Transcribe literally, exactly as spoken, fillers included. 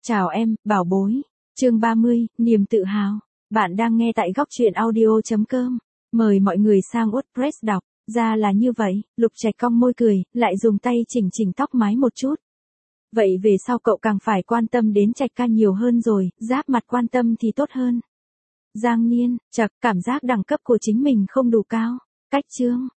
Chào em, bảo bối. Chương ba mươi, niềm tự hào. Bạn đang nghe tại góc truyện audio chấm com. Mời mọi người sang WordPress đọc. Ra là như vậy, Lục Trạch cong môi cười, lại dùng tay chỉnh chỉnh tóc mái một chút. Vậy về sau cậu càng phải quan tâm đến Trạch ca nhiều hơn rồi, giáp mặt quan tâm thì tốt hơn. Giang Niên, chậc, cảm giác đẳng cấp của chính mình không đủ cao. Cách chương,